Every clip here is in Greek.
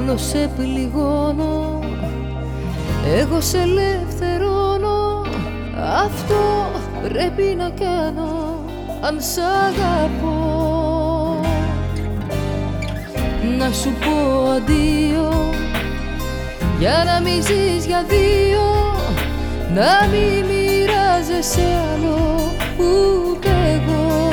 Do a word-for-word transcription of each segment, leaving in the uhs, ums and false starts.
Αφόλο σε πληγώνω, εγώ σε ελευθερώνω. Αυτό πρέπει να κάνω αν σ' αγαπώ. Να σου πω αντίο, για να μην ζεις για δύο, να μην μοιράζεσαι άλλο ούτε εγώ.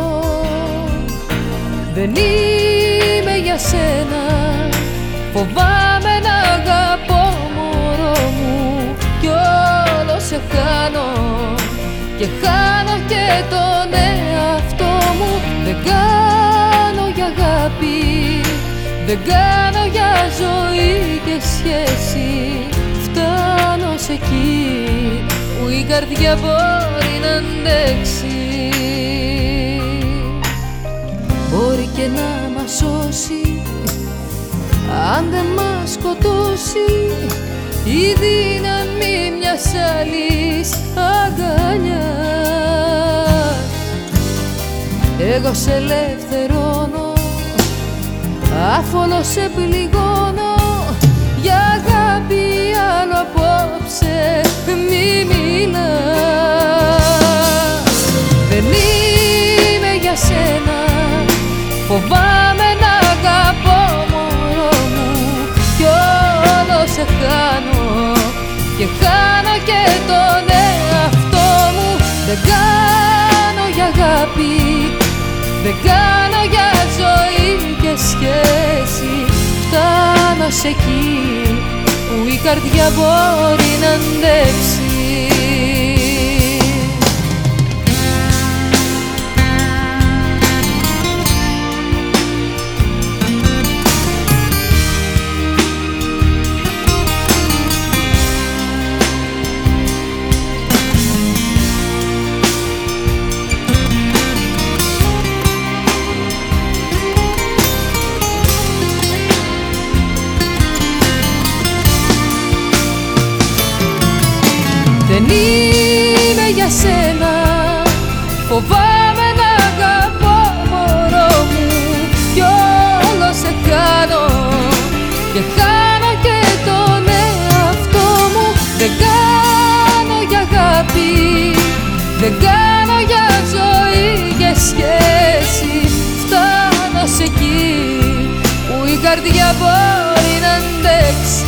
Δεν είμαι για σένα, φοβάμαι να αγαπώ μωρό μου, κι όλο σε χάνω και χάνω και τον εαυτό μου. Δεν κάνω για αγάπη, δεν κάνω για ζωή και σχέση. Φτάνω σε εκεί που η καρδιά μπορεί να αντέξει. Μπορεί και να μας σώσει, αν δεν μας σκοτώσει η δύναμη μιας άλλης αγκαλιάς. Εγώ σε ελευθερώνω, άφολο σε πληγώνω. Για αγάπη άλλο απόψε μη μιλάς. Δεν είμαι για σένα, φοβάμαι να αγαπώ μωρό μου, κι όλο σε χάνω και χάνω και τον εαυτό μου. Δεν κάνω για αγάπη, δεν κάνω για ζωή και σχέση. Φτάνω σε εκεί που η καρδιά μπορεί να αντέξει. Δεν είμαι για σένα, φοβάμαι να αγαπώ μωρό μου, κι όλο σε χάνω και χάνω και τον εαυτό μου. Δεν κάνω για αγάπη, δεν κάνω για ζωή και σχέση. Φτάνω σε εκεί που η καρδιά μπορεί να αντέξει.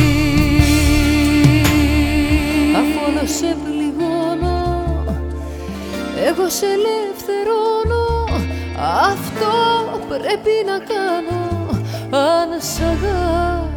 Σε πληγώνω, εγώ σε ελευθερώνω. Αυτό πρέπει να κάνω αν σ' αγαπώ.